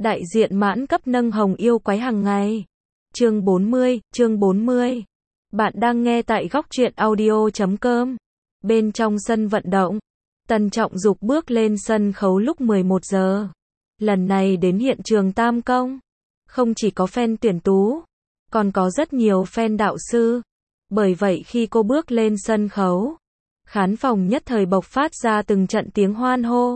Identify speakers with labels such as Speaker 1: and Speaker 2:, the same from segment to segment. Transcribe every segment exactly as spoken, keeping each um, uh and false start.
Speaker 1: Đại diện mãn cấp nâng hồng yêu quái hàng ngày. Chương bốn mươi, chương bốn mươi. Bạn đang nghe tại góc truyện audio chấm com. Bên trong sân vận động, Tần Trọng Dục bước lên sân khấu lúc mười một giờ. Lần này đến hiện trường Tam Công, không chỉ có fan tuyển tú, còn có rất nhiều fan đạo sư. Bởi vậy khi cô bước lên sân khấu, khán phòng nhất thời bộc phát ra từng trận tiếng hoan hô.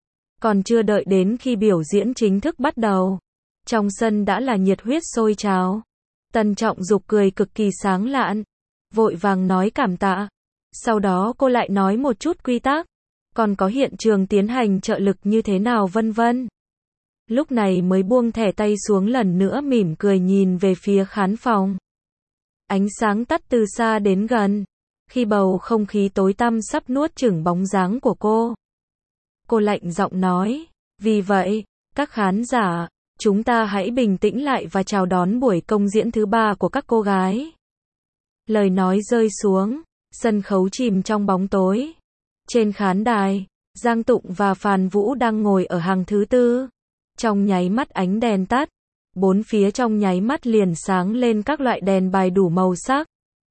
Speaker 1: Còn chưa đợi đến khi biểu diễn chính thức bắt đầu, trong sân đã là nhiệt huyết sôi trào. Tần Trọng Dục cười cực kỳ sáng lạn, vội vàng nói cảm tạ. Sau đó cô lại nói một chút quy tắc, còn có hiện trường tiến hành trợ lực như thế nào vân vân. Lúc này mới buông thẻ tay xuống, lần nữa mỉm cười nhìn về phía khán phòng. Ánh sáng tắt từ xa đến gần, khi bầu không khí tối tăm sắp nuốt chửng bóng dáng của cô. Cô lạnh giọng nói, vì vậy, các khán giả, chúng ta hãy bình tĩnh lại và chào đón buổi công diễn thứ ba của các cô gái. Lời nói rơi xuống, sân khấu chìm trong bóng tối. Trên khán đài, Giang Tụng và Phàn Vũ đang ngồi ở hàng thứ tư. Trong nháy mắt ánh đèn tắt, bốn phía trong nháy mắt liền sáng lên các loại đèn bài đủ màu sắc.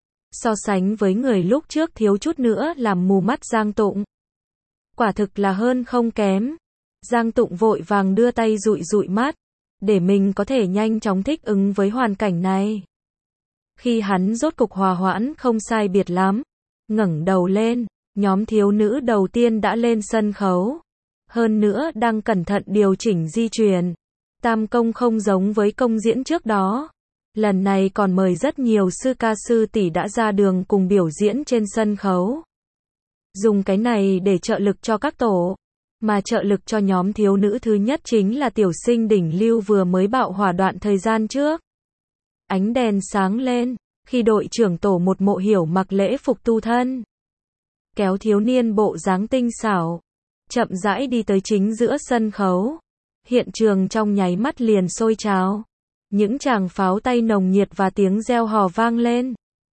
Speaker 1: So sánh với người lúc trước thiếu chút nữa làm mù mắt Giang Tụng, quả thực là hơn không kém. Giang Tụng vội vàng đưa tay dụi dụi mắt, để mình có thể nhanh chóng thích ứng với hoàn cảnh này. Khi hắn rốt cục hòa hoãn không sai biệt lắm, ngẩng đầu lên, nhóm thiếu nữ đầu tiên đã lên sân khấu. Hơn nữa đang cẩn thận điều chỉnh di chuyển. Tam Công không giống với công diễn trước đó. Lần này còn mời rất nhiều sư ca sư tỷ đã ra đường cùng biểu diễn trên sân khấu. Dùng cái này để trợ lực cho các tổ. Mà trợ lực cho nhóm thiếu nữ thứ nhất chính là tiểu sinh đỉnh lưu vừa mới bạo hỏa đoạn thời gian trước. Ánh đèn sáng lên, khi đội trưởng tổ một Mộ Hiểu mặc lễ phục tu thân, kéo thiếu niên bộ dáng tinh xảo, chậm rãi đi tới chính giữa sân khấu. Hiện trường trong nháy mắt liền sôi trào. Những tràng pháo tay nồng nhiệt và tiếng reo hò vang lên.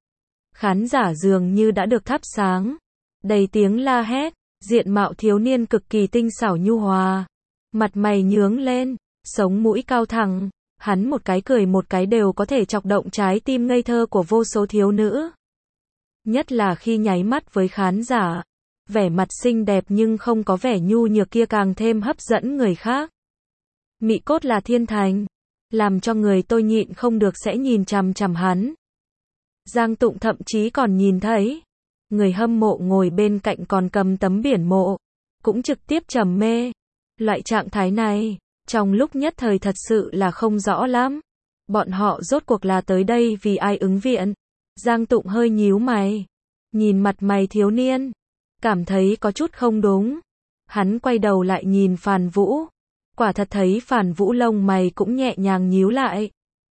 Speaker 1: Khán giả dường như đã được thắp sáng. Đầy tiếng la hét, diện mạo thiếu niên cực kỳ tinh xảo nhu hòa. Mặt mày nhướng lên, sống mũi cao thẳng. Hắn một cái cười một cái đều có thể chọc động trái tim ngây thơ của vô số thiếu nữ. Nhất là khi nháy mắt với khán giả. Vẻ mặt xinh đẹp nhưng không có vẻ nhu nhược kia càng thêm hấp dẫn người khác. Mị cốt là thiên thành, làm cho người tôi nhịn không được sẽ nhìn chằm chằm hắn. Giang Tụng thậm chí còn nhìn thấy người hâm mộ ngồi bên cạnh còn cầm tấm biển mộ, cũng trực tiếp trầm mê. Loại trạng thái này, trong lúc nhất thời thật sự là không rõ lắm. Bọn họ rốt cuộc là tới đây vì ai ứng viện? Giang Tụng hơi nhíu mày, nhìn mặt mày thiếu niên, cảm thấy có chút không đúng. Hắn quay đầu lại nhìn Phàn Vũ, quả thật thấy Phàn Vũ lông mày cũng nhẹ nhàng nhíu lại,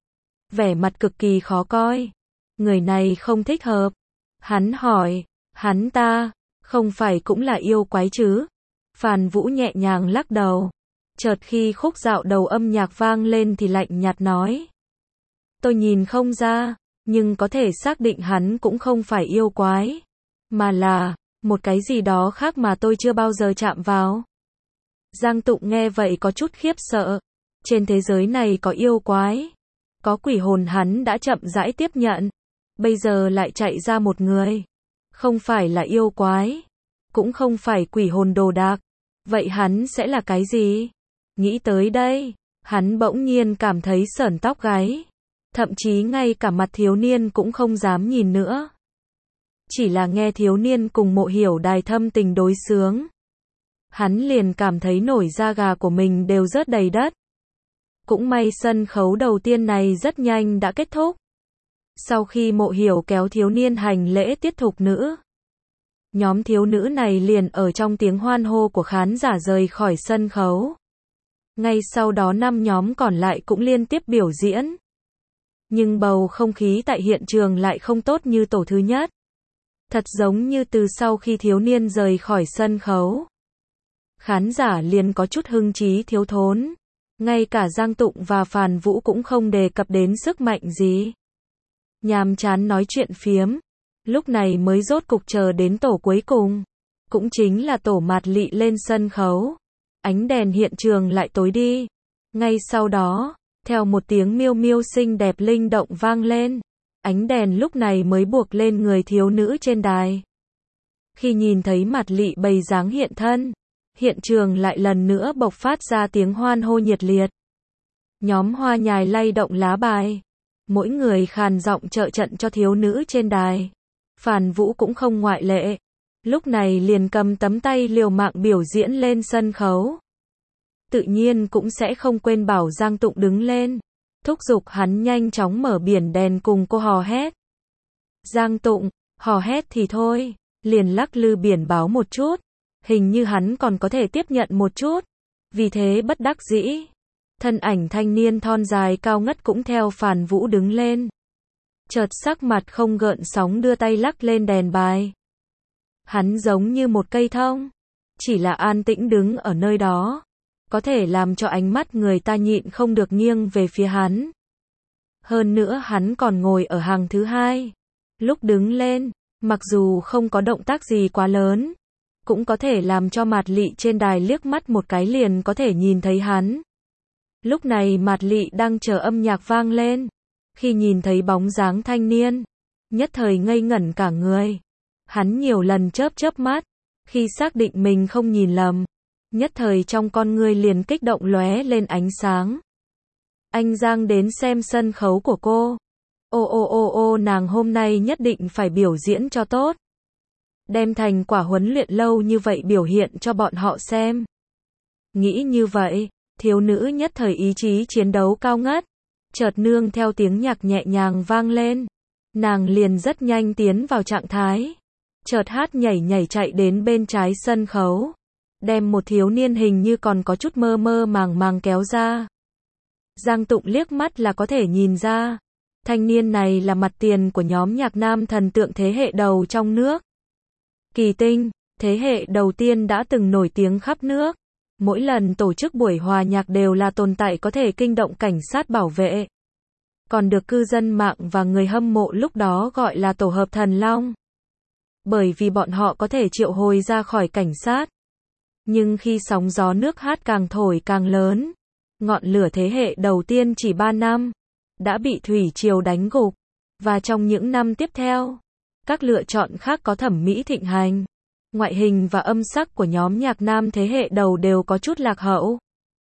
Speaker 1: vẻ mặt cực kỳ khó coi. Người này không thích hợp. Hắn hỏi, hắn ta không phải cũng là yêu quái chứ? Phàn Vũ nhẹ nhàng lắc đầu. Chợt khi khúc dạo đầu âm nhạc vang lên thì lạnh nhạt nói, tôi nhìn không ra, nhưng có thể xác định hắn cũng không phải yêu quái, mà là một cái gì đó khác mà tôi chưa bao giờ chạm vào. Giang Tụng nghe vậy có chút khiếp sợ. Trên thế giới này có yêu quái, có quỷ hồn hắn đã chậm rãi tiếp nhận. Bây giờ lại chạy ra một người, không phải là yêu quái, cũng không phải quỷ hồn đồ đạc. Vậy hắn sẽ là cái gì? Nghĩ tới đây, hắn bỗng nhiên cảm thấy sởn tóc gáy. Thậm chí ngay cả mặt thiếu niên cũng không dám nhìn nữa. Chỉ là nghe thiếu niên cùng Mộ Hiểu đài thâm tình đối xướng, hắn liền cảm thấy nổi da gà của mình đều rớt đầy đất. Cũng may sân khấu đầu tiên này rất nhanh đã kết thúc. Sau khi Mộ Hiểu kéo thiếu niên hành lễ tiết thục nữ, nhóm thiếu nữ này liền ở trong tiếng hoan hô của khán giả rời khỏi sân khấu. Ngay sau đó năm nhóm còn lại cũng liên tiếp biểu diễn. Nhưng bầu không khí tại hiện trường lại không tốt như tổ thứ nhất. Thật giống như từ sau khi thiếu niên rời khỏi sân khấu, khán giả liền có chút hưng trí thiếu thốn. Ngay cả Giang Tụng và Phàn Vũ cũng không đề cập đến sức mạnh gì. Nhàm chán nói chuyện phiếm. Lúc này mới rốt cục chờ đến tổ cuối cùng. Cũng chính là tổ Mạt Lị lên sân khấu. Ánh đèn hiện trường lại tối đi. Ngay sau đó, theo một tiếng miêu miêu xinh đẹp linh động vang lên, ánh đèn lúc này mới buộc lên người thiếu nữ trên đài. Khi nhìn thấy Mạt Lị bày dáng hiện thân, hiện trường lại lần nữa bộc phát ra tiếng hoan hô nhiệt liệt. Nhóm hoa nhài lay động lá bài, mỗi người khàn giọng trợ trận cho thiếu nữ trên đài. Phàn Vũ cũng không ngoại lệ, lúc này liền cầm tấm tay liều mạng biểu diễn lên sân khấu. Tự nhiên cũng sẽ không quên bảo Giang Tụng đứng lên, thúc giục hắn nhanh chóng mở biển đèn cùng cô hò hét. Giang Tụng, hò hét thì thôi, liền lắc lư biển báo một chút, hình như hắn còn có thể tiếp nhận một chút, vì thế bất đắc dĩ. Thân ảnh thanh niên thon dài cao ngất cũng theo Phàn Vũ đứng lên. Chợt sắc mặt không gợn sóng đưa tay lắc lên đèn bài. Hắn giống như một cây thông, chỉ là an tĩnh đứng ở nơi đó, có thể làm cho ánh mắt người ta nhịn không được nghiêng về phía hắn. Hơn nữa hắn còn ngồi ở hàng thứ hai. Lúc đứng lên, mặc dù không có động tác gì quá lớn, cũng có thể làm cho Mạt Lị trên đài liếc mắt một cái liền có thể nhìn thấy hắn. Lúc này Mạt Lị đang chờ âm nhạc vang lên, khi nhìn thấy bóng dáng thanh niên, nhất thời ngây ngẩn cả người. Hắn nhiều lần chớp chớp mắt, khi xác định mình không nhìn lầm, nhất thời trong con ngươi liền kích động lóe lên ánh sáng. Anh Giang đến xem sân khấu của cô. Ô ô ô ô nàng hôm nay nhất định phải biểu diễn cho tốt. Đem thành quả huấn luyện lâu như vậy biểu hiện cho bọn họ xem. Nghĩ như vậy, thiếu nữ nhất thời ý chí chiến đấu cao ngất. Chợt nương theo tiếng nhạc nhẹ nhàng vang lên, nàng liền rất nhanh tiến vào trạng thái. Chợt hát nhảy nhảy chạy đến bên trái sân khấu, đem một thiếu niên hình như còn có chút mơ mơ màng màng kéo ra. Giang Tụng liếc mắt là có thể nhìn ra, thanh niên này là mặt tiền của nhóm nhạc nam thần tượng thế hệ đầu trong nước. Kỳ Tinh, thế hệ đầu tiên đã từng nổi tiếng khắp nước. Mỗi lần tổ chức buổi hòa nhạc đều là tồn tại có thể kinh động cảnh sát bảo vệ. Còn được cư dân mạng và người hâm mộ lúc đó gọi là tổ hợp thần long. Bởi vì bọn họ có thể triệu hồi ra khỏi cảnh sát. Nhưng khi sóng gió nước hát càng thổi càng lớn, ngọn lửa thế hệ đầu tiên chỉ ba năm, đã bị thủy triều đánh gục. Và trong những năm tiếp theo, các lựa chọn khác có thẩm mỹ thịnh hành. Ngoại hình và âm sắc của nhóm nhạc nam thế hệ đầu đều có chút lạc hậu.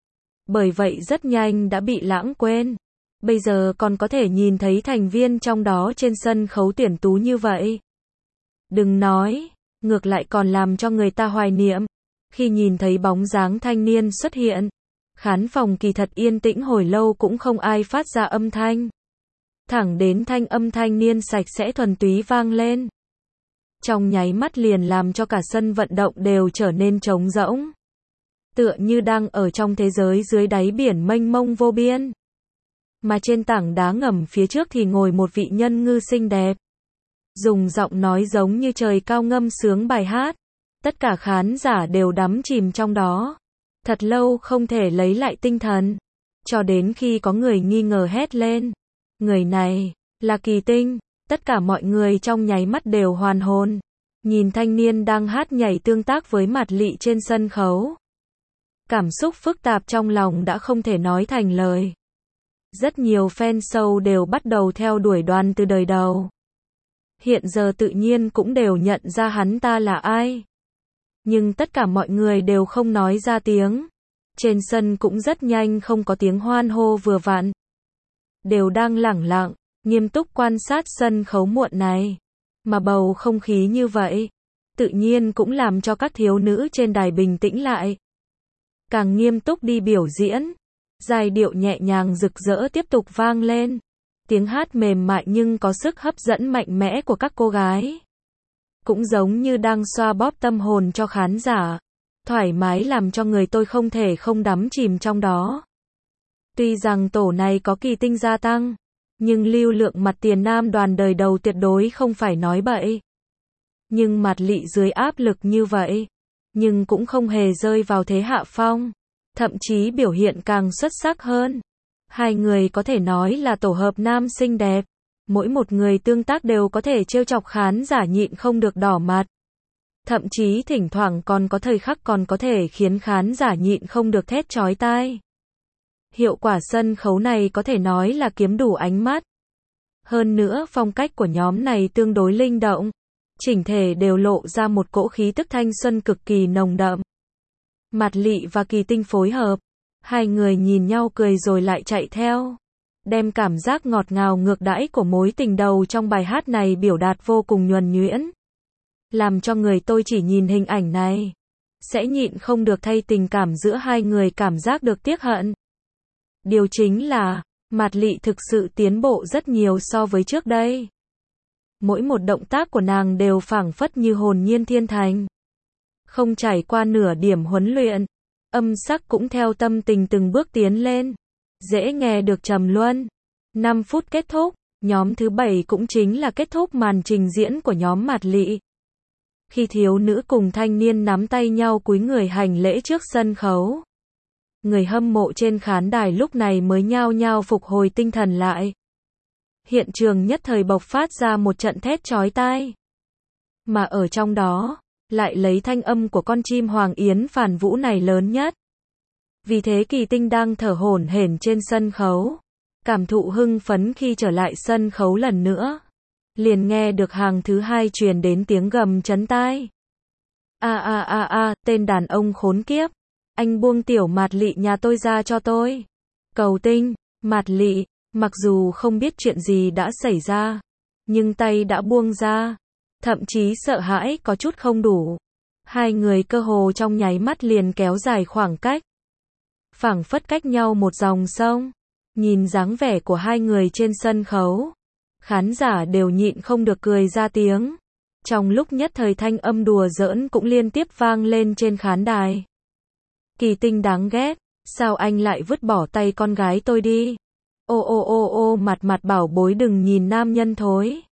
Speaker 1: Bởi vậy rất nhanh đã bị lãng quên. Bây giờ còn có thể nhìn thấy thành viên trong đó trên sân khấu tuyển tú như vậy. Đừng nói, ngược lại còn làm cho người ta hoài niệm. Khi nhìn thấy bóng dáng thanh niên xuất hiện, khán phòng kỳ thật yên tĩnh hồi lâu cũng không ai phát ra âm thanh. Thẳng đến thanh âm thanh niên sạch sẽ thuần túy vang lên. Trong nháy mắt liền làm cho cả sân vận động đều trở nên trống rỗng. Tựa như đang ở trong thế giới dưới đáy biển mênh mông vô biên. Mà trên tảng đá ngầm phía trước thì ngồi một vị nhân ngư xinh đẹp. Dùng giọng nói giống như trời cao ngâm sướng bài hát. Tất cả khán giả đều đắm chìm trong đó. Thật lâu không thể lấy lại tinh thần. Cho đến khi có người nghi ngờ hét lên. Người này, là Kỳ Tinh. Tất cả mọi người trong nháy mắt đều hoàn hồn. Nhìn thanh niên đang hát nhảy tương tác với Mạt Lị trên sân khấu. Cảm xúc phức tạp trong lòng đã không thể nói thành lời. Rất nhiều fan show đều bắt đầu theo đuổi đoàn từ đời đầu. Hiện giờ tự nhiên cũng đều nhận ra hắn ta là ai. Nhưng tất cả mọi người đều không nói ra tiếng. Trên sân cũng rất nhanh không có tiếng hoan hô vừa vặn. Đều đang lẳng lặng, nghiêm túc quan sát sân khấu muộn này. Mà bầu không khí như vậy, tự nhiên cũng làm cho các thiếu nữ trên đài bình tĩnh lại. Càng nghiêm túc đi biểu diễn. Giai điệu nhẹ nhàng rực rỡ tiếp tục vang lên. Tiếng hát mềm mại nhưng có sức hấp dẫn mạnh mẽ của các cô gái. Cũng giống như đang xoa bóp tâm hồn cho khán giả. Thoải mái làm cho người tôi không thể không đắm chìm trong đó. Tuy rằng tổ này có Kỳ Tinh gia tăng, nhưng lưu lượng mặt tiền nam đoàn đời đầu tuyệt đối không phải nói bậy. Nhưng Mạt Lị dưới áp lực như vậy, nhưng cũng không hề rơi vào thế hạ phong. Thậm chí biểu hiện càng xuất sắc hơn. Hai người có thể nói là tổ hợp nam xinh đẹp. Mỗi một người tương tác đều có thể trêu chọc khán giả nhịn không được đỏ mặt. Thậm chí thỉnh thoảng còn có thời khắc còn có thể khiến khán giả nhịn không được thét chói tai. Hiệu quả sân khấu này có thể nói là kiếm đủ ánh mắt. Hơn nữa phong cách của nhóm này tương đối linh động, chỉnh thể đều lộ ra một cỗ khí tức thanh xuân cực kỳ nồng đậm. Mạt Lị và Kỳ Tinh phối hợp, hai người nhìn nhau cười rồi lại chạy theo, đem cảm giác ngọt ngào ngược đãi của mối tình đầu trong bài hát này biểu đạt vô cùng nhuần nhuyễn, làm cho người tôi chỉ nhìn hình ảnh này sẽ nhịn không được thay tình cảm giữa hai người cảm giác được tiếc hận. Điều chính là, Mạt Lị thực sự tiến bộ rất nhiều so với trước đây. Mỗi một động tác của nàng đều phảng phất như hồn nhiên thiên thành. Không trải qua nửa điểm huấn luyện, âm sắc cũng theo tâm tình từng bước tiến lên. Dễ nghe được trầm luân. năm phút kết thúc, nhóm thứ bảy cũng chính là kết thúc màn trình diễn của nhóm Mạt Lị. Khi thiếu nữ cùng thanh niên nắm tay nhau cúi người hành lễ trước sân khấu, người hâm mộ trên khán đài lúc này mới nhao nhao phục hồi tinh thần lại. Hiện trường nhất thời bộc phát ra một trận thét chói tai. Mà ở trong đó, lại lấy thanh âm của con chim Hoàng Yến phản vũ này lớn nhất. Vì thế Kỳ Tinh đang thở hổn hển trên sân khấu, cảm thụ hưng phấn khi trở lại sân khấu lần nữa. Liền nghe được hàng thứ hai truyền đến tiếng gầm chấn tai. A a a a, tên đàn ông khốn kiếp. Anh buông tiểu Mạt Lị nhà tôi ra cho tôi. Cầu Tinh, Mạt Lị, mặc dù không biết chuyện gì đã xảy ra, nhưng tay đã buông ra. Thậm chí sợ hãi có chút không đủ. Hai người cơ hồ trong nháy mắt liền kéo dài khoảng cách. Phảng phất cách nhau một dòng sông. Nhìn dáng vẻ của hai người trên sân khấu, khán giả đều nhịn không được cười ra tiếng. Trong lúc nhất thời thanh âm đùa giỡn cũng liên tiếp vang lên trên khán đài. Kỳ Tinh đáng ghét, sao anh lại vứt bỏ tay con gái tôi đi? Ô ô ô ô mặt mặt bảo bối đừng nhìn nam nhân thối.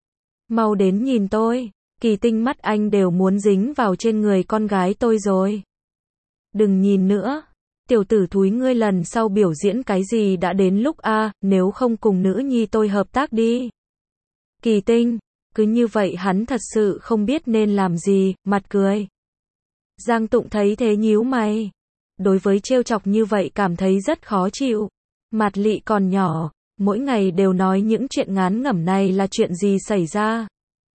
Speaker 1: Mau đến nhìn tôi, Kỳ Tinh mắt anh đều muốn dính vào trên người con gái tôi rồi. Đừng nhìn nữa, tiểu tử thúi ngươi lần sau biểu diễn cái gì đã đến lúc a, nếu không cùng nữ nhi tôi hợp tác đi. Kỳ Tinh, cứ như vậy hắn thật sự không biết nên làm gì, mặt cười. Giang Tụng thấy thế nhíu mày. Đối với trêu chọc như vậy cảm thấy rất khó chịu. Mạt Lị còn nhỏ, mỗi ngày đều nói những chuyện ngán ngẩm này là chuyện gì xảy ra.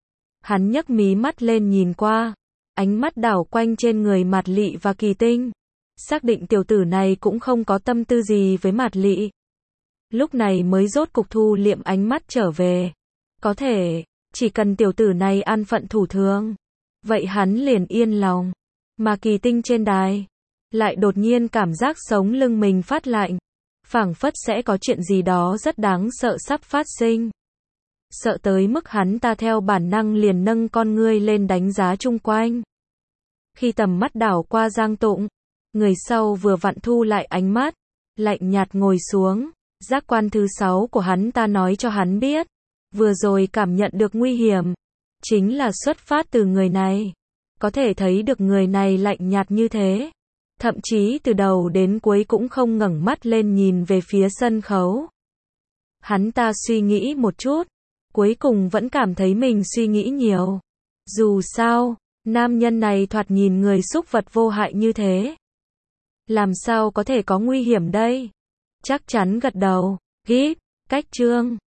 Speaker 1: Hắn nhấc mí mắt lên nhìn qua, ánh mắt đảo quanh trên người Mạt Lị và Kỳ Tinh. Xác định tiểu tử này cũng không có tâm tư gì với Mạt Lị. Lúc này mới rốt cục thu liệm ánh mắt trở về. Có thể, chỉ cần tiểu tử này an phận thủ thường, vậy hắn liền yên lòng. Mà Kỳ Tinh trên đài, lại đột nhiên cảm giác sống lưng mình phát lạnh. Phảng phất sẽ có chuyện gì đó rất đáng sợ sắp phát sinh. Sợ tới mức hắn ta theo bản năng liền nâng con ngươi lên đánh giá chung quanh. Khi tầm mắt đảo qua Giang Tụng, người sau vừa vặn thu lại ánh mắt, lạnh nhạt ngồi xuống. Giác quan thứ sáu của hắn ta nói cho hắn biết, vừa rồi cảm nhận được nguy hiểm, chính là xuất phát từ người này. Có thể thấy được người này lạnh nhạt như thế, thậm chí từ đầu đến cuối cũng không ngẩng mắt lên nhìn về phía sân khấu. Hắn ta suy nghĩ một chút, cuối cùng vẫn cảm thấy mình suy nghĩ nhiều. Dù sao, nam nhân này thoạt nhìn người súc vật vô hại như thế, làm sao có thể có nguy hiểm đây? Chắc chắn gật đầu, gíp, cách chương.